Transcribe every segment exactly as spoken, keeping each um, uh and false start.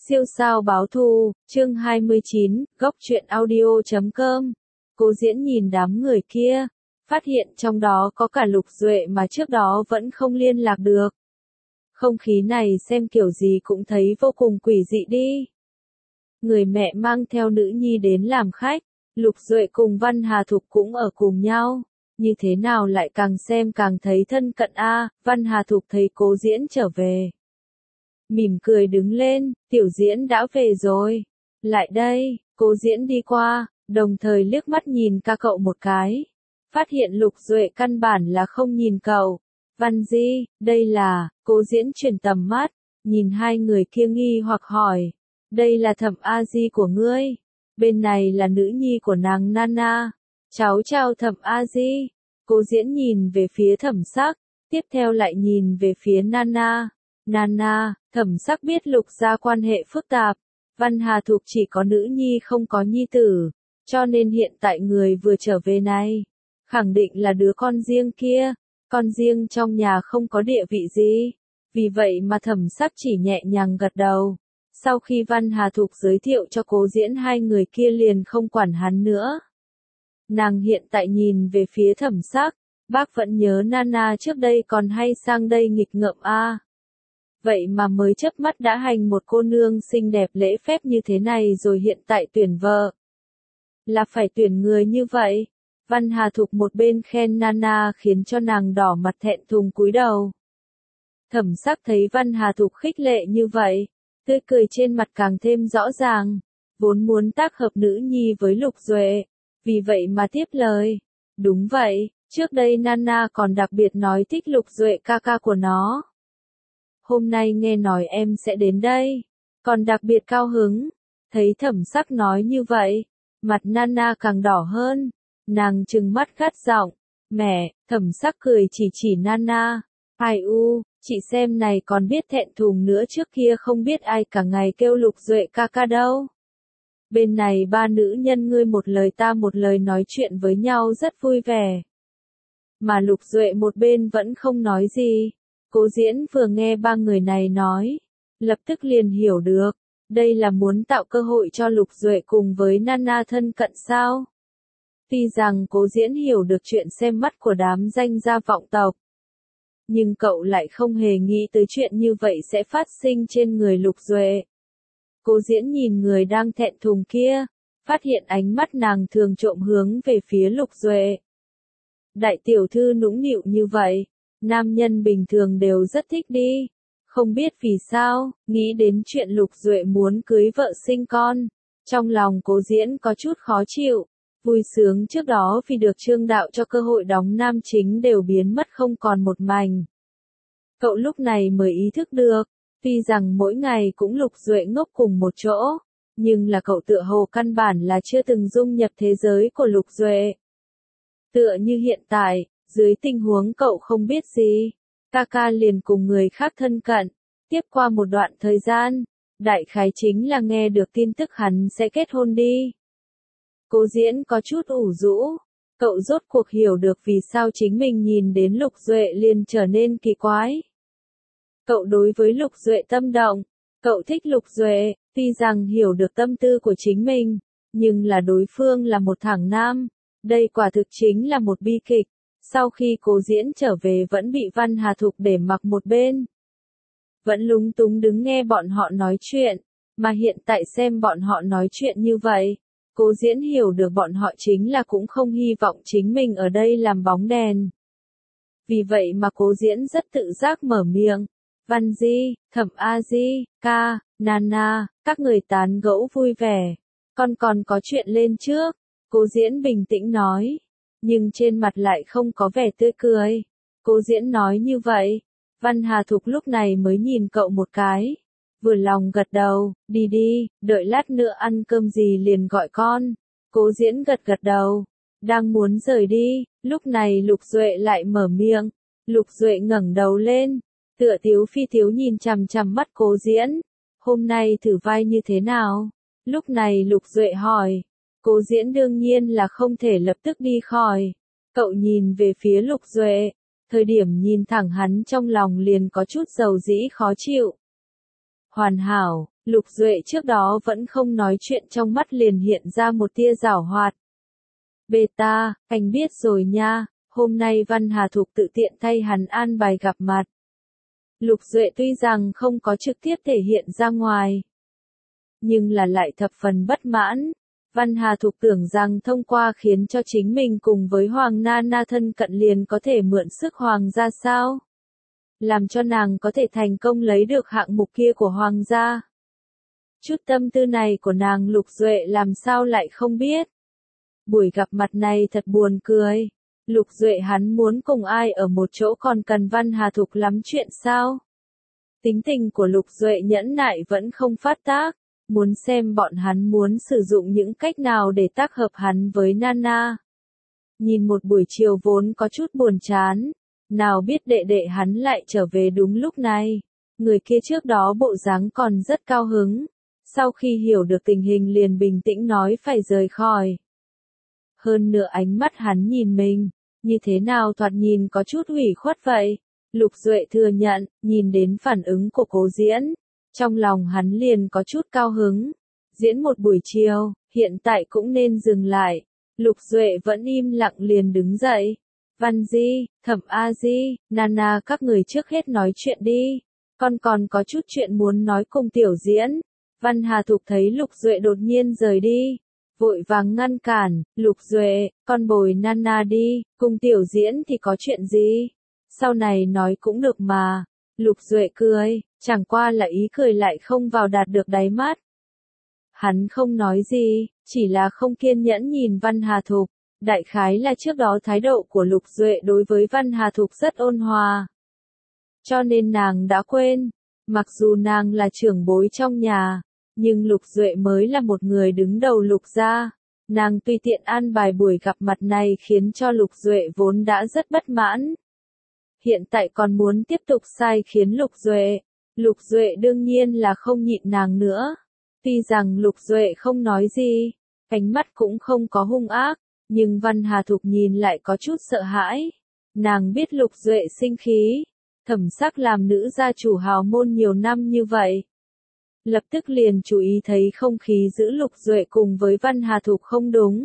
Siêu sao báo thù, chương hai mươi chín, góc truyện audio chấm com. Cố Diễn nhìn đám người kia, phát hiện trong đó có cả Lục Duệ mà trước đó vẫn không liên lạc được. Không khí này xem kiểu gì cũng thấy vô cùng quỷ dị đi. Người mẹ mang theo nữ nhi đến làm khách, Lục Duệ cùng Văn Hà Thục cũng ở cùng nhau. Như thế nào lại càng xem càng thấy thân cận a. À, Văn Hà Thục thấy Cố Diễn trở về, mỉm cười đứng lên, Tiểu Diễn đã về rồi. Lại đây, Cố Diễn đi qua, đồng thời liếc mắt nhìn ca cậu một cái. Phát hiện Lục Duệ căn bản là không nhìn cậu. Văn Di, đây là, Cố Diễn chuyển tầm mắt, nhìn hai người kia nghi hoặc hỏi. Đây là Thẩm A Di của ngươi. Bên này là nữ nhi của nàng Nana. Cháu chào Thẩm A Di. Cố Diễn nhìn về phía Thẩm Sắc, tiếp theo lại nhìn về phía Nana. Nana, Thẩm Sắc biết Lục gia quan hệ phức tạp, Văn Hà Thục chỉ có nữ nhi không có nhi tử, cho nên hiện tại người vừa trở về này, khẳng định là đứa con riêng kia, con riêng trong nhà không có địa vị gì, vì vậy mà Thẩm Sắc chỉ nhẹ nhàng gật đầu. Sau khi Văn Hà Thục giới thiệu cho Cố Diễn hai người kia liền không quản hắn nữa. Nàng hiện tại nhìn về phía Thẩm Sắc, bác vẫn nhớ Nana trước đây còn hay sang đây nghịch ngợm a. À. Vậy mà mới chớp mắt đã hành một cô nương xinh đẹp lễ phép như thế này rồi hiện tại tuyển vợ. Là phải tuyển người như vậy. Văn Hà Thục một bên khen Nana khiến cho nàng đỏ mặt thẹn thùng cúi đầu. Thẩm Sắc thấy Văn Hà Thục khích lệ như vậy, tươi cười trên mặt càng thêm rõ ràng, vốn muốn tác hợp nữ nhi với Lục Duệ, vì vậy mà tiếp lời. Đúng vậy, trước đây Nana còn đặc biệt nói thích Lục Duệ ca ca của nó. Hôm nay nghe nói em sẽ đến đây, còn đặc biệt cao hứng. Thấy Thẩm Sắc nói như vậy, mặt Nana càng đỏ hơn, nàng trừng mắt gắt giọng, mẹ. Thẩm Sắc cười chỉ chỉ Nana, ai u, chị xem này còn biết thẹn thùng nữa, trước kia không biết ai cả ngày kêu Lục Duệ ca ca đâu. Bên này ba nữ nhân ngươi một lời ta một lời nói chuyện với nhau rất vui vẻ. Mà Lục Duệ một bên vẫn không nói gì. Cố Diễn vừa nghe ba người này nói, lập tức liền hiểu được, đây là muốn tạo cơ hội cho Lục Duệ cùng với Nana thân cận sao. Tuy rằng Cố Diễn hiểu được chuyện xem mắt của đám danh gia vọng tộc, nhưng cậu lại không hề nghĩ tới chuyện như vậy sẽ phát sinh trên người Lục Duệ. Cố Diễn nhìn người đang thẹn thùng kia, phát hiện ánh mắt nàng thường trộm hướng về phía Lục Duệ. Đại tiểu thư nũng nịu như vậy, nam nhân bình thường đều rất thích đi. Không biết vì sao, nghĩ đến chuyện Lục Duệ muốn cưới vợ sinh con, trong lòng Cố Diễn có chút khó chịu. Vui sướng trước đó vì được Trương Đạo cho cơ hội đóng nam chính đều biến mất không còn một mảnh. Cậu lúc này mới ý thức được, tuy rằng mỗi ngày cũng Lục Duệ ngốc cùng một chỗ, nhưng là cậu tựa hồ căn bản là chưa từng dung nhập thế giới của Lục Duệ. Tựa như hiện tại, dưới tình huống cậu không biết gì, ca ca liền cùng người khác thân cận, tiếp qua một đoạn thời gian, đại khái chính là nghe được tin tức hắn sẽ kết hôn đi. Cố Diễn có chút ủ rũ, cậu rốt cuộc hiểu được vì sao chính mình nhìn đến Lục Duệ liền trở nên kỳ quái. Cậu đối với Lục Duệ tâm động, cậu thích Lục Duệ, tuy rằng hiểu được tâm tư của chính mình, nhưng là đối phương là một thằng nam, đây quả thực chính là một bi kịch. Sau khi Cố Diễn trở về vẫn bị Văn Hà Thục để mặc một bên, vẫn lúng túng đứng nghe bọn họ nói chuyện, mà hiện tại xem bọn họ nói chuyện như vậy, Cố Diễn hiểu được bọn họ chính là cũng không hy vọng chính mình ở đây làm bóng đèn. Vì vậy mà Cố Diễn rất tự giác mở miệng, Văn Di, Thẩm A Di, ca, Nana, các người tán gẫu vui vẻ, con còn có chuyện lên trước. Cố Diễn bình tĩnh nói, nhưng trên mặt lại không có vẻ tươi cười. Cố Diễn nói như vậy, Văn Hà Thục lúc này mới nhìn cậu một cái, vừa lòng gật đầu, đi đi, đợi lát nữa ăn cơm gì liền gọi con. Cố Diễn gật gật đầu, đang muốn rời đi, lúc này Lục Duệ lại mở miệng. Lục Duệ ngẩng đầu lên, tựa tiếu phi tiếu nhìn chằm chằm mắt Cố Diễn. Hôm nay thử vai như thế nào? Lúc này Lục Duệ hỏi. Cố Diễn đương nhiên là không thể lập tức đi khỏi. Cậu nhìn về phía Lục Duệ, thời điểm nhìn thẳng hắn trong lòng liền có chút dầu dĩ khó chịu. Hoàn hảo, Lục Duệ trước đó vẫn không nói chuyện trong mắt liền hiện ra một tia giảo hoạt. Beta, anh biết rồi nha, hôm nay Văn Hà Thục tự tiện thay hắn an bài gặp mặt. Lục Duệ tuy rằng không có trực tiếp thể hiện ra ngoài, nhưng là lại thập phần bất mãn. Văn Hà Thục tưởng rằng thông qua khiến cho chính mình cùng với Hoàng Nana thân cận liền có thể mượn sức Hoàng gia sao? Làm cho nàng có thể thành công lấy được hạng mục kia của Hoàng gia. Chút tâm tư này của nàng Lục Duệ làm sao lại không biết. Buổi gặp mặt này thật buồn cười. Lục Duệ hắn muốn cùng ai ở một chỗ còn cần Văn Hà Thục lắm chuyện sao? Tính tình của Lục Duệ nhẫn nại vẫn không phát tác. Muốn xem bọn hắn muốn sử dụng những cách nào để tác hợp hắn với Nana. Nhìn một buổi chiều vốn có chút buồn chán. Nào biết đệ đệ hắn lại trở về đúng lúc này. Người kia trước đó bộ dáng còn rất cao hứng. Sau khi hiểu được tình hình liền bình tĩnh nói phải rời khỏi. Hơn nữa ánh mắt hắn nhìn mình, như thế nào thoạt nhìn có chút ủy khuất vậy. Lục Duệ thừa nhận, nhìn đến phản ứng của Cố Diễn. Trong lòng hắn liền có chút cao hứng. Diễn một buổi chiều, hiện tại cũng nên dừng lại. Lục Duệ vẫn im lặng liền đứng dậy. Văn Di, Thẩm A Di, Nana các người trước hết nói chuyện đi. Con còn có chút chuyện muốn nói cùng Tiểu Diễn. Văn Hà Thục thấy Lục Duệ đột nhiên rời đi. Vội vàng ngăn cản, Lục Duệ, con bồi Nana đi, cùng Tiểu Diễn thì có chuyện gì? Sau này nói cũng được mà. Lục Duệ cười, chẳng qua là ý cười lại không vào đạt được đáy mắt. Hắn không nói gì, chỉ là không kiên nhẫn nhìn Văn Hà Thục. Đại khái là trước đó thái độ của Lục Duệ đối với Văn Hà Thục rất ôn hòa. Cho nên nàng đã quên, mặc dù nàng là trưởng bối trong nhà, nhưng Lục Duệ mới là một người đứng đầu Lục gia. Nàng tùy tiện an bài buổi gặp mặt này khiến cho Lục Duệ vốn đã rất bất mãn. Hiện tại còn muốn tiếp tục sai khiến Lục Duệ. Lục Duệ đương nhiên là không nhịn nàng nữa. Tuy rằng Lục Duệ không nói gì, ánh mắt cũng không có hung ác, nhưng Văn Hà Thục nhìn lại có chút sợ hãi. Nàng biết Lục Duệ sinh khí, Thẩm Sắc làm nữ gia chủ hào môn nhiều năm như vậy. Lập tức liền chú ý thấy không khí giữa Lục Duệ cùng với Văn Hà Thục không đúng.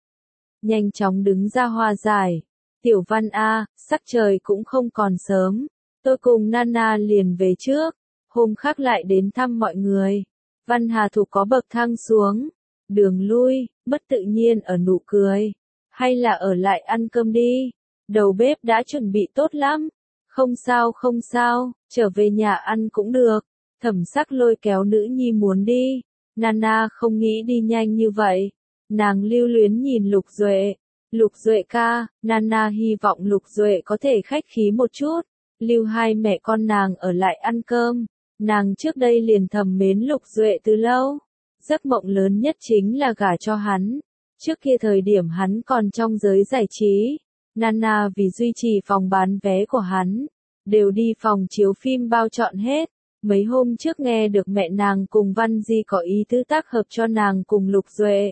Nhanh chóng đứng ra hòa giải. Tiểu Văn A, sắc trời cũng không còn sớm. Tôi cùng Nana liền về trước. Hôm khác lại đến thăm mọi người. Văn Hà Thục có bậc thang xuống. Đường lui, bất tự nhiên ở nụ cười. Hay là ở lại ăn cơm đi. Đầu bếp đã chuẩn bị tốt lắm. Không sao không sao, trở về nhà ăn cũng được. Thẩm Sắc lôi kéo nữ nhi muốn đi. Nana không nghĩ đi nhanh như vậy. Nàng lưu luyến nhìn Lục Duệ. Lục Duệ ca, Nana hy vọng Lục Duệ có thể khách khí một chút. Lưu hai mẹ con nàng ở lại ăn cơm. Nàng trước đây liền thầm mến Lục Duệ từ lâu. Giấc mộng lớn nhất chính là gả cho hắn. Trước kia thời điểm hắn còn trong giới giải trí. Nana vì duy trì phòng bán vé của hắn. Đều đi phòng chiếu phim bao trọn hết. Mấy hôm trước nghe được mẹ nàng cùng Văn Di có ý tứ tác hợp cho nàng cùng Lục Duệ.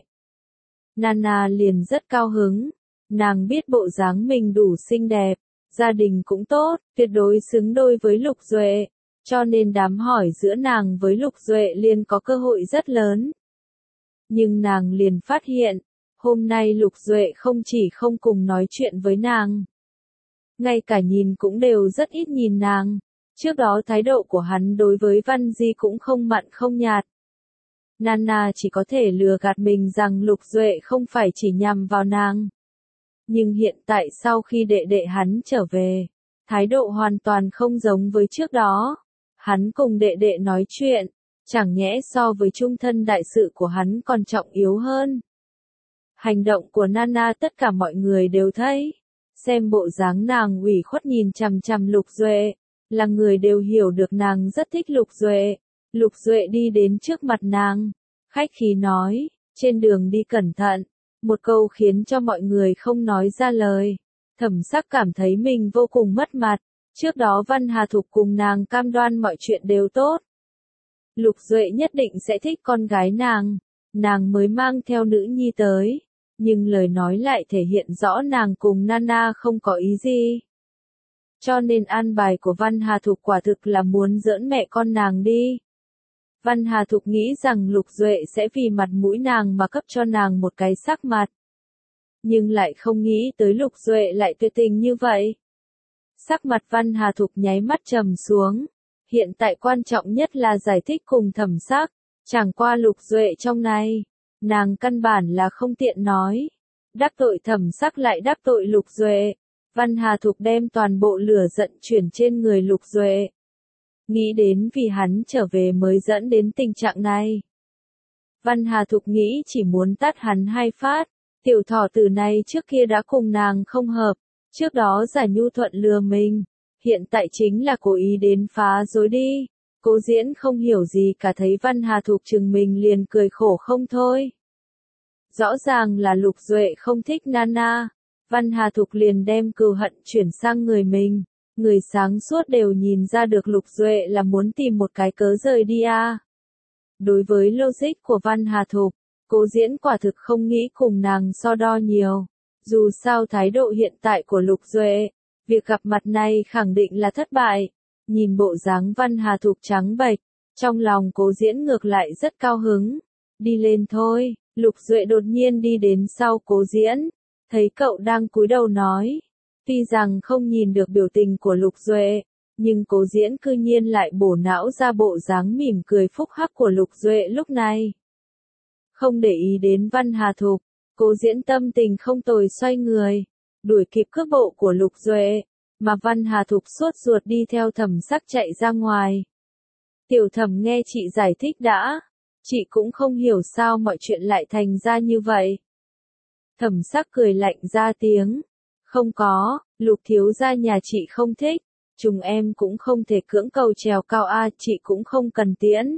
Nana liền rất cao hứng. Nàng biết bộ dáng mình đủ xinh đẹp, gia đình cũng tốt, tuyệt đối xứng đôi với Lục Duệ. Cho nên đám hỏi giữa nàng với Lục Duệ liền có cơ hội rất lớn. Nhưng nàng liền phát hiện, hôm nay Lục Duệ không chỉ không cùng nói chuyện với nàng. Ngay cả nhìn cũng đều rất ít nhìn nàng. Trước đó thái độ của hắn đối với Văn Di cũng không mặn không nhạt. Nana chỉ có thể lừa gạt mình rằng Lục Duệ không phải chỉ nhằm vào nàng. Nhưng hiện tại sau khi đệ đệ hắn trở về, thái độ hoàn toàn không giống với trước đó. Hắn cùng đệ đệ nói chuyện, chẳng nhẽ so với chung thân đại sự của hắn còn trọng yếu hơn. Hành động của Nana tất cả mọi người đều thấy. Xem bộ dáng nàng ủy khuất nhìn chằm chằm Lục Duệ, là người đều hiểu được nàng rất thích Lục Duệ. Lục Duệ đi đến trước mặt nàng, khách khí nói, trên đường đi cẩn thận. Một câu khiến cho mọi người không nói ra lời. Thẩm Sắc cảm thấy mình vô cùng mất mặt. Trước đó Văn Hà Thục cùng nàng cam đoan mọi chuyện đều tốt. Lục Duệ nhất định sẽ thích con gái nàng. Nàng mới mang theo nữ nhi tới. Nhưng lời nói lại thể hiện rõ nàng cùng Nana không có ý gì. Cho nên an bài của Văn Hà Thục quả thực là muốn giỡn mẹ con nàng đi. Văn Hà Thục nghĩ rằng Lục Duệ sẽ vì mặt mũi nàng mà cấp cho nàng một cái sắc mặt. Nhưng lại không nghĩ tới Lục Duệ lại tuyệt tình như vậy. Sắc mặt Văn Hà Thục nháy mắt trầm xuống. Hiện tại quan trọng nhất là giải thích cùng Thẩm Sắc. Chẳng qua Lục Duệ trong này, nàng căn bản là không tiện nói. Đắc tội Thẩm Sắc lại đắc tội Lục Duệ. Văn Hà Thục đem toàn bộ lửa giận chuyển trên người Lục Duệ. Nghĩ đến vì hắn trở về mới dẫn đến tình trạng này. Văn Hà Thục nghĩ chỉ muốn tát hắn hai phát. Tiểu thỏ tử này trước kia đã cùng nàng không hợp. Trước đó giả nhu thuận lừa mình. Hiện tại chính là cố ý đến phá rối đi. Cố Diễn không hiểu gì cả, thấy Văn Hà Thục chừng mình liền cười khổ không thôi. Rõ ràng là Lục Duệ không thích Nana. Văn Hà Thục liền đem cừu hận chuyển sang người mình. Người sáng suốt đều nhìn ra được Lục Duệ là muốn tìm một cái cớ rời đi à. Đối với logic của Văn Hà Thục, Cố Diễn quả thực không nghĩ cùng nàng so đo nhiều. Dù sao thái độ hiện tại của Lục Duệ, việc gặp mặt này khẳng định là thất bại. Nhìn bộ dáng Văn Hà Thục trắng bệch, trong lòng Cố Diễn ngược lại rất cao hứng. Đi lên thôi. Lục Duệ đột nhiên đi đến sau Cố Diễn, thấy cậu đang cúi đầu nói. Tuy rằng không nhìn được biểu tình của Lục Duệ, nhưng Cố Diễn cư nhiên lại bổ não ra bộ dáng mỉm cười phúc hắc của Lục Duệ lúc này. Không để ý đến Văn Hà Thục, Cố Diễn tâm tình không tồi xoay người, đuổi kịp cước bộ của Lục Duệ, mà Văn Hà Thục sốt ruột đi theo Thẩm Sắc chạy ra ngoài. Tiểu Thẩm nghe chị giải thích đã, chị cũng không hiểu sao mọi chuyện lại thành ra như vậy. Thẩm Sắc cười lạnh ra tiếng. Không có, Lục thiếu gia nhà chị không thích, chúng em cũng không thể cưỡng cầu trèo cao a, chị cũng không cần tiễn.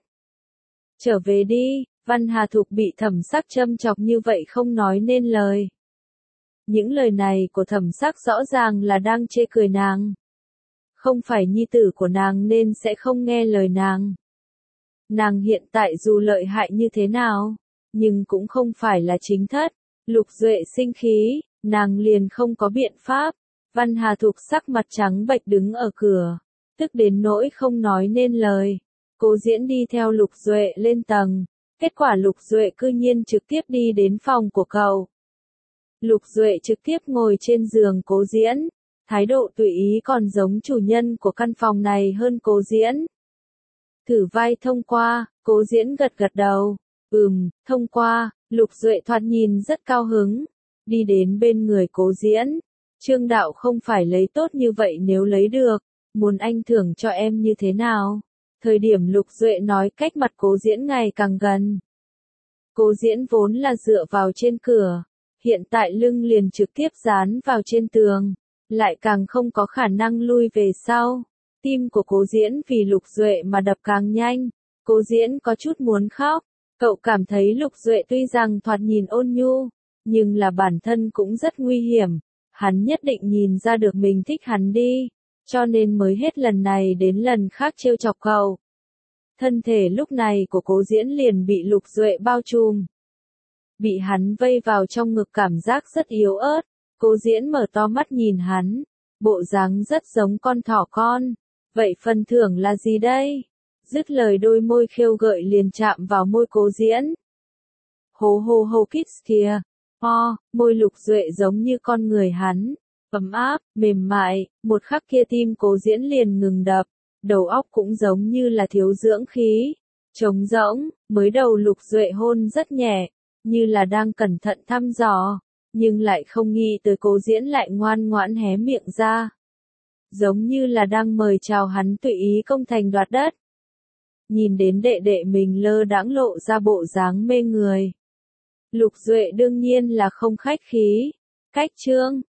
Trở về đi. Văn Hà Thục bị Thẩm Sắc châm chọc như vậy không nói nên lời. Những lời này của Thẩm Sắc rõ ràng là đang chê cười nàng. Không phải nhi tử của nàng nên sẽ không nghe lời nàng. Nàng hiện tại dù lợi hại như thế nào, nhưng cũng không phải là chính thất. Lục Duệ sinh khí, nàng liền không có biện pháp. Văn Hà Thục sắc mặt trắng bệch đứng ở cửa, tức đến nỗi không nói nên lời. Cố Diễn đi theo Lục Duệ lên tầng. Kết quả Lục Duệ cư nhiên trực tiếp đi đến phòng của cậu. Lục Duệ trực tiếp ngồi trên giường Cố Diễn, thái độ tùy ý còn giống chủ nhân của căn phòng này hơn Cố Diễn. Thử vai thông qua, Cố Diễn gật gật đầu. Ừm, thông qua. Lục Duệ thoạt nhìn rất cao hứng, đi đến bên người Cố Diễn. Trương đạo không phải lấy tốt như vậy, nếu lấy được, muốn anh thưởng cho em như thế nào? Thời điểm Lục Duệ nói, cách mặt Cố Diễn ngày càng gần. Cố Diễn vốn là dựa vào trên cửa, hiện tại lưng liền trực tiếp dán vào trên tường, lại càng không có khả năng lui về sau. Tim của Cố Diễn vì Lục Duệ mà đập càng nhanh. Cố Diễn có chút muốn khóc. Cậu cảm thấy Lục Duệ tuy rằng thoạt nhìn ôn nhu, nhưng là bản thân cũng rất nguy hiểm. Hắn nhất định nhìn ra được mình thích hắn đi, cho nên mới hết lần này đến lần khác trêu chọc cậu. Thân thể lúc này của Cố Diễn liền bị Lục Duệ bao trùm. Bị hắn vây vào trong ngực, cảm giác rất yếu ớt. Cố Diễn mở to mắt nhìn hắn, bộ dáng rất giống con thỏ con. Vậy phần thưởng là gì đây? Dứt lời đôi môi khêu gợi liền chạm vào môi Cố Diễn. Hô hô hô kiss kìa. Ho, môi Lục Duệ giống như con người hắn, ấm áp, mềm mại, một khắc kia tim Cố Diễn liền ngừng đập, đầu óc cũng giống như là thiếu dưỡng khí, trống rỗng. Mới đầu Lục Duệ hôn rất nhẹ, như là đang cẩn thận thăm dò, nhưng lại không nghĩ tới Cố Diễn lại ngoan ngoãn hé miệng ra, giống như là đang mời chào hắn tùy ý công thành đoạt đất. Nhìn đến đệ đệ mình lơ đãng lộ ra bộ dáng mê người, Lục Duệ đương nhiên là không khách khí. Cách chương